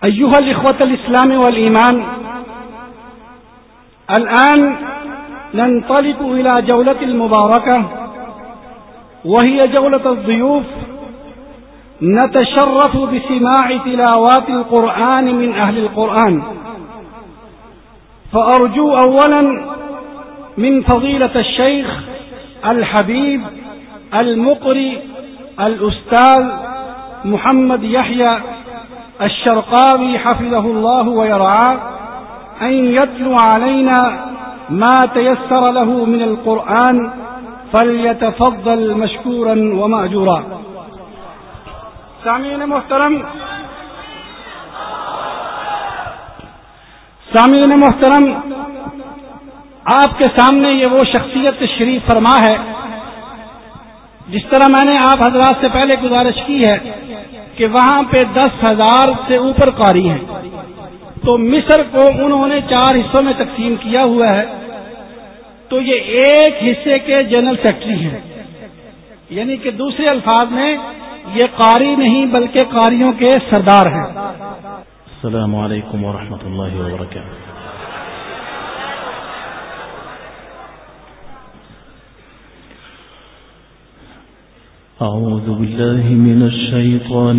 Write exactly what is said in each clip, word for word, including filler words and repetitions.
أيها الإخوة الإسلام والإيمان، الآن ننطلق إلى جولة المباركة، وهي جولة الضيوف. نتشرف بسماع تلاوات القرآن من أهل القرآن، فأرجو أولا من فضيلة الشيخ الحبيب المقري الأستاذ محمد يحيى الشرقاوي حفظه الله ويرعاه أن يتلو علينا ما تيسر له من القرآن، فليتفضل مشكورا ومأجورا. سامعین محترم سامعین محترم آپ کے سامنے یہ وہ شخصیت تشریف فرما ہے جس طرح میں نے آپ حضرات سے پہلے گزارش کی ہے کہ وہاں پہ دس ہزار سے اوپر قاری ہیں، تو مصر کو انہوں نے چار حصوں میں تقسیم کیا ہوا ہے، تو یہ ایک حصے کے جنرل سیکرٹری ہیں، یعنی کہ دوسرے الفاظ میں یہ قاری نہیں بلکہ قاریوں کے سردار ہیں۔ السلام علیکم ورحمۃ اللہ وبرکاتہ۔ أعوذ بالله من الشيطان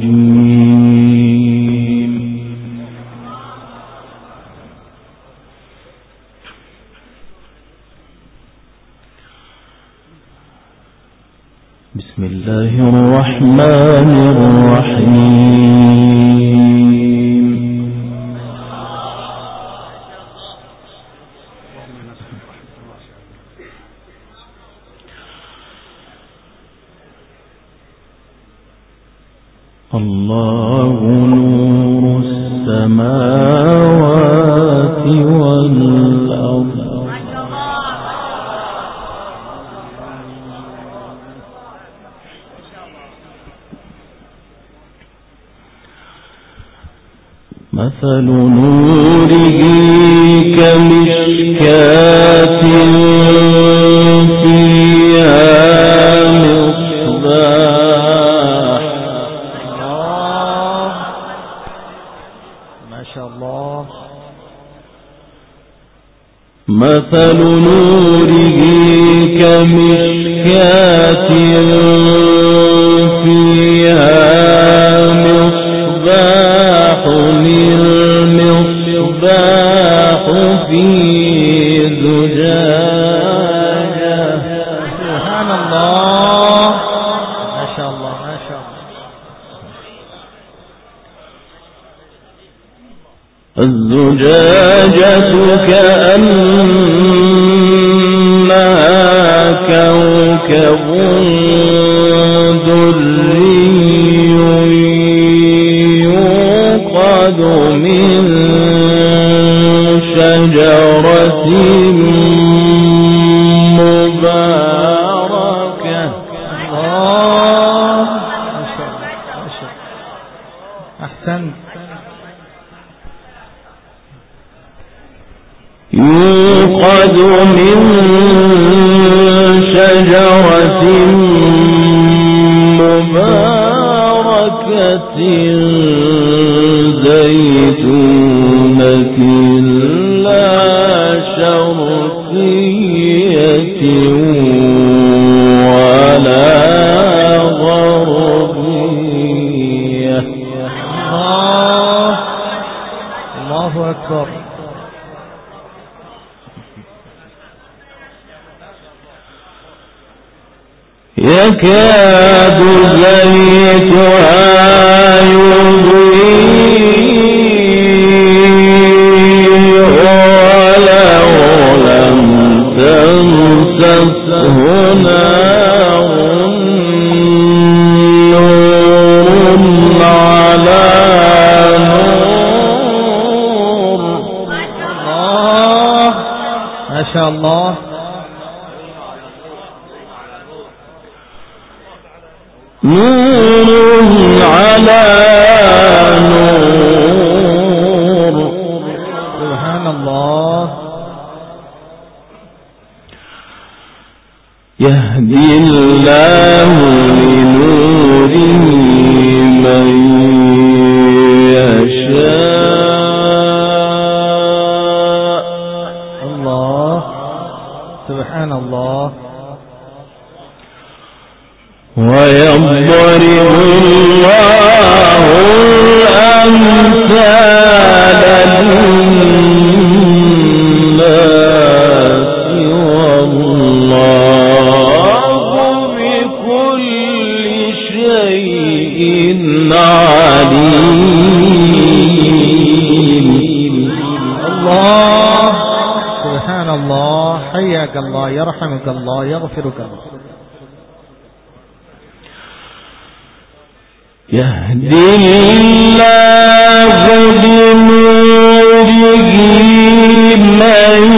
الرجيم. بسم الله الرحمن الرحيم. الله نور السماوات والأرض مثل نوره كمشكاة فيها مصباح. ما شاء الله. مثل نوره كمشكاة فيها مصباح المصباح في زجاجة. سبحان الله، ما شاء الله ما شاء الله. الزجاجة كأنها كوكب دري يوقد من شجرة مباركة. الله، ما شاء الله ما شاء الله. أحسنت. يوقد من شجرة مباركة زيتونة لا شرقية ولا غربية. الله، الله أكبر. يكاد زيتها يضيء ولو لم تمسسه نار، نور على نور. الله، ما شاء الله. نور على نور. سبحان الله. يهدي الله لنوره من يشاء الله. ويضرب الله الأمثال للناس والله بكل شيء عليم. الله سبحان الله. حياك الله، يرحمك الله، يغفرك الله. يهدي الله بنوره من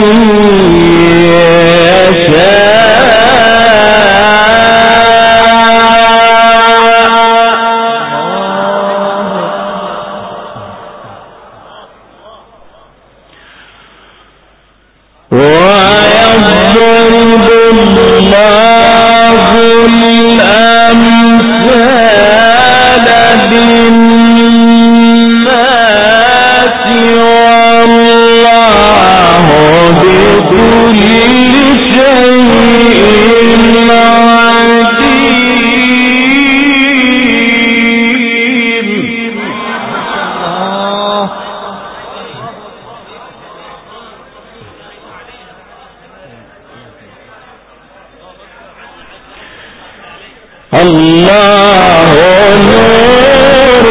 الله نور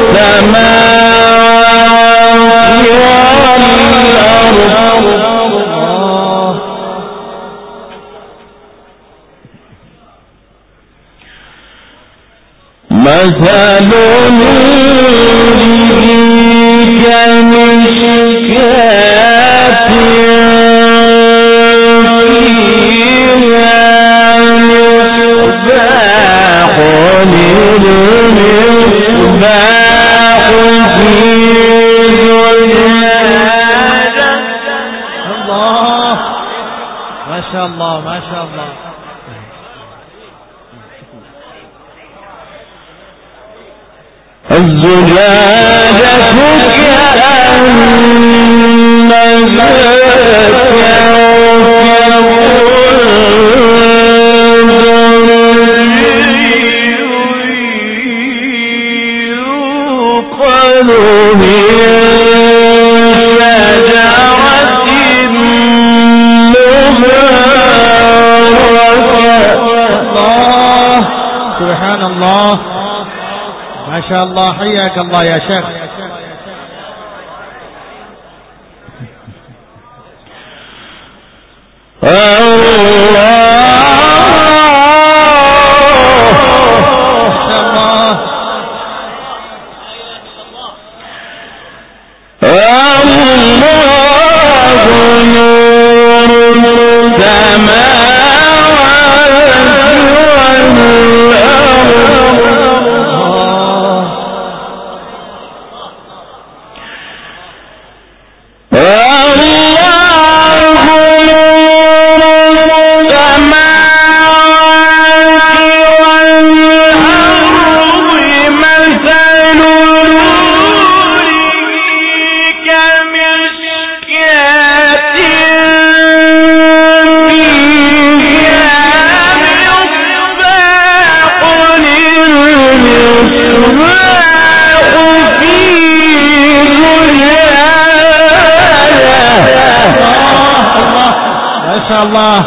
السماوات والأرض مثل نوره كمشكاة الله ما شاء الله. الزجاجة كأنها ما شاء الله. حياك الله يا شيخ. الله.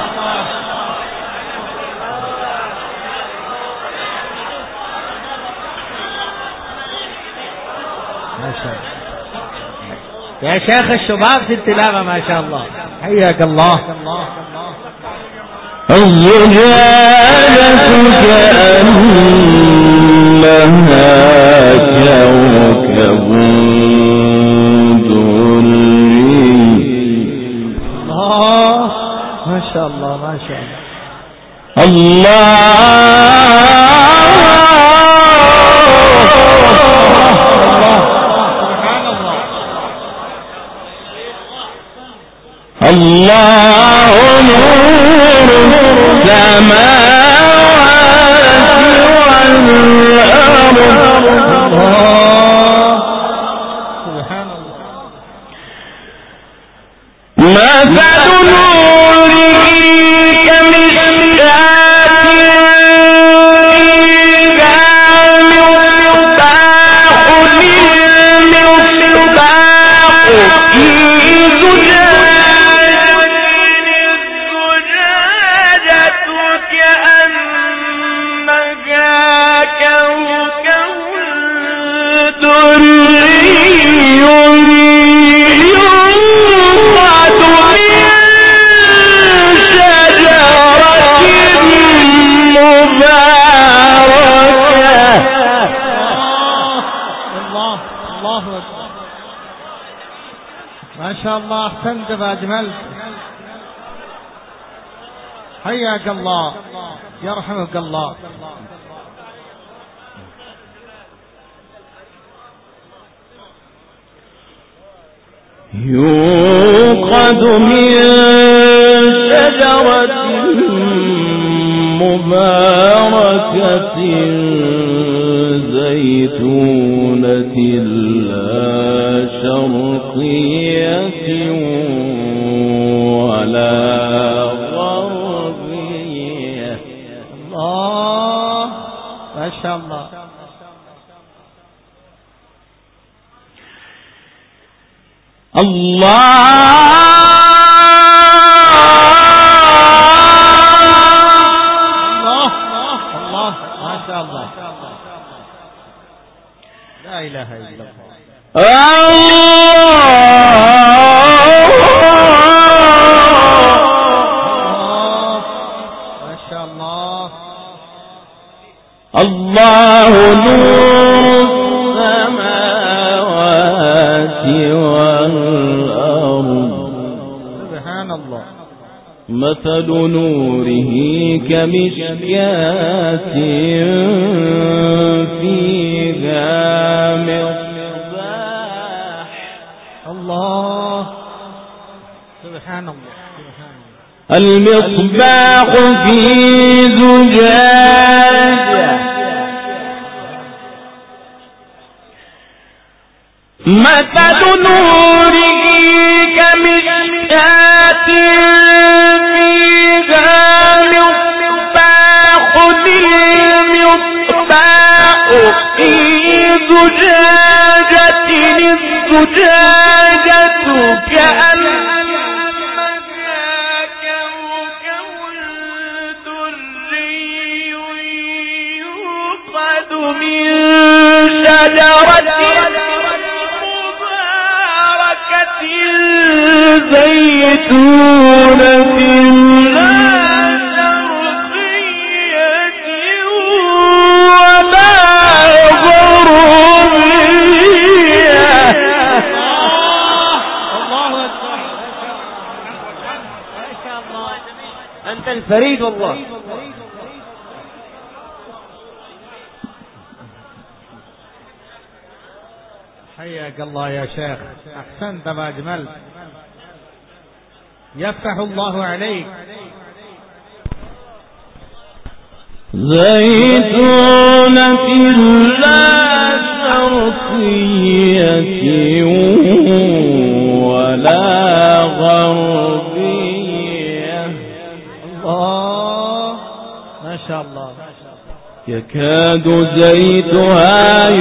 ما شاء الله يا شيخ. الشباب في التلاوة ما شاء الله. حياك الله. الزجاجة كأنها كوكب ما شاء الله ما شاء الله. الله الله نور السماوات والأرض. سبحان الله. مثل نوره الله أحسنت وأجملت. حياك الله يرحمك الله. يوقد من شجرة مباركة زيتونة لا شرقية ولا غربية. الله ما شاء الله. الله الله الله ما شاء الله. لا إله إلا الله. ما شاء الله. الله نور السماوات والأرض. سبحان الله. مثل نوره كمشكاة فيها مصباح. الله سبحان الله. المصباح في زجاجة مثل نوره كمشكاة فيها مصباح المصباح في زجاجة الزجاجة كأنها كوكب دري يوقد من شجرة زيتونة لا شرقية ولا غربية. الله أكبر. ما شاء الله. أنت الفريد والله. حياك الله يا شيخ. أحسنت وأجملت. يفتح الله عليك. زيتونة لا شرقية ولا غربية. الله ما شاء الله. يكاد زيتها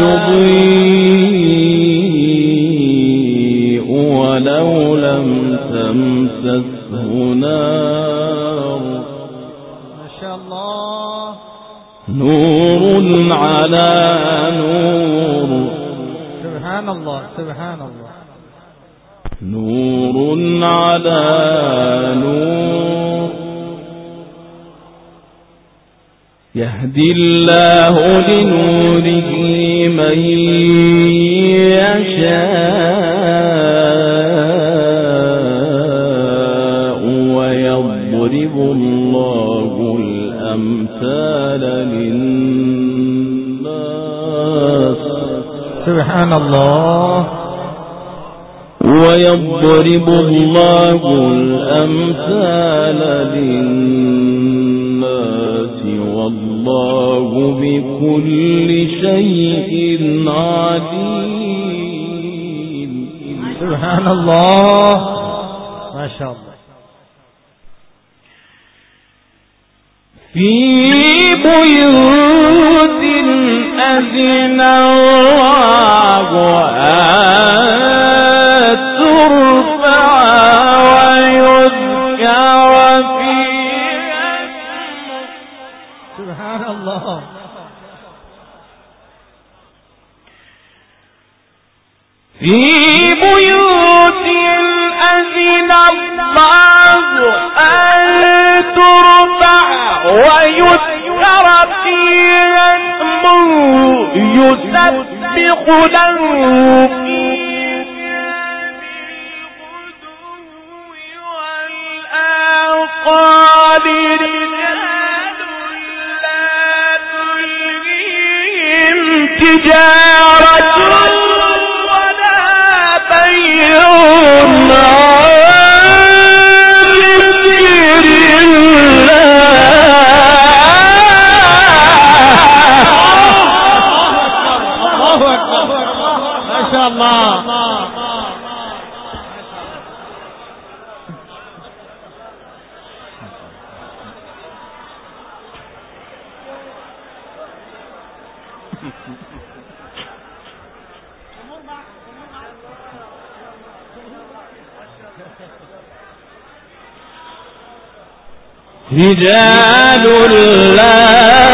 يضيء ولو لم تمسسه نار. ما شاء الله. نور على نور. سبحان الله سبحان الله. نور على نور يهدي الله لنوره من يشاء ويضرب الله الأمثال للناس. سبحان الله. ويضرب الله الأمثال للناس والله بكل شيء عليم. سبحان الله ما شاء الله. في بيوت أذن الله أن ترفع ويذكر فيها اسمه. سبحان الله. في بيوت أذن الله أن ترفع ويذكر فيها اسمه يسبح له والآصال رجال لا تلهيهم تجارة ولا بيع عن ذكر الله. ما شاء الله. رجال لا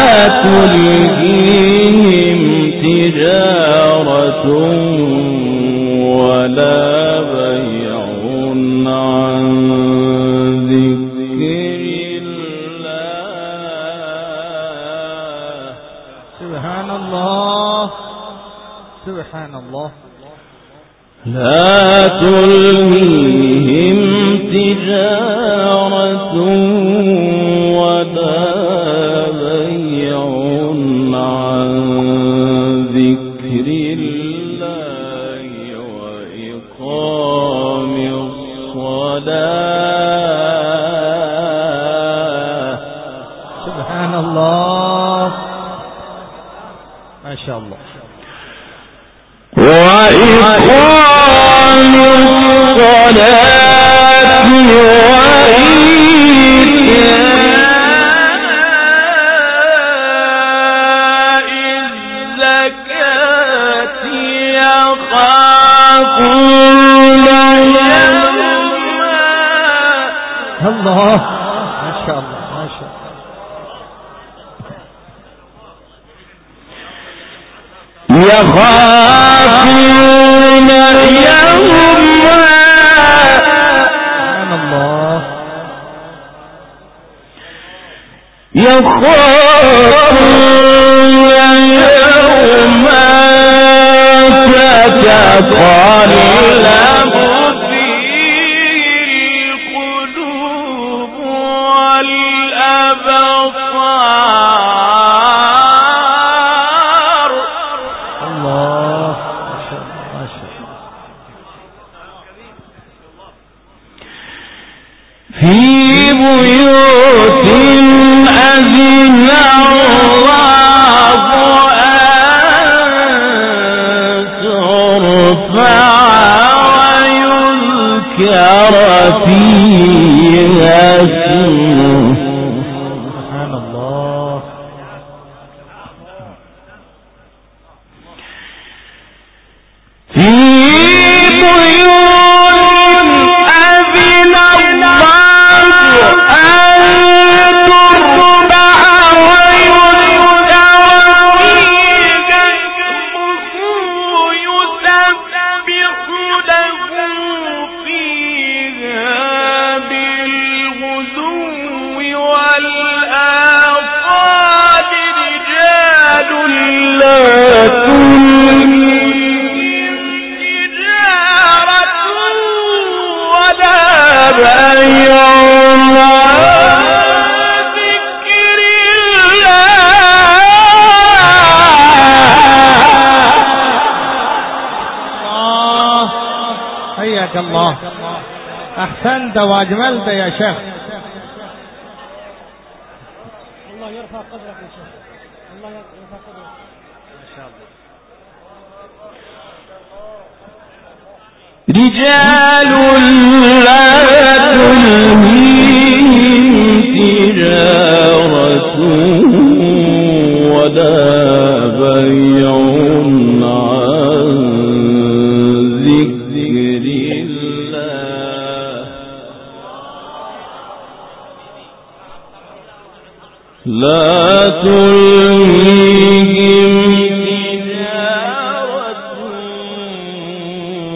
تلهيهم تجارة ولا بيع عن ذكر الله. سبحان الله سبحان الله. لا تلهيهم تجارة ولا بيع عن ذكر الله وإقام الصلاة. سبحان الله ما شاء الله. وإقام الصلاة وإيتاء الزكاة يخافون يوما. الله ما شاء الله ما شاء الله. يخافون يوما. سبحان الله. يخافون يوما تتقلب فيه القلوب والأبصار. الله ما شاء الله ما شاء الله. في بيوت أذن الله أن ترفع ويذكر فيها اسمه. سبحان الله. في بيوت أذن الله أن ترفع ويذكر فيها اسمه يسبح له فيها بالغدو والآصال رجال لا تلهيهم تجارة ولا بيع عن ذكر الله. حياك الله. أحسنت وأجملت يا شيخ. الله يرفع قدرك يا شيخ. الله يرفع قدرك ما شاء الله. رجال لا تلهيهم تجارة ولا بيع عن ذكر الله. لا تلهيهم تجارة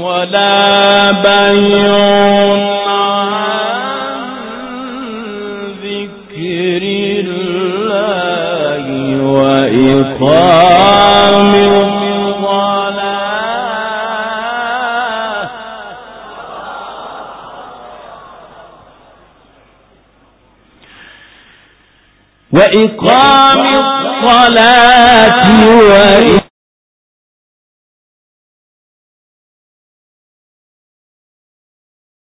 وإقام الصلاة وإقام الصلاة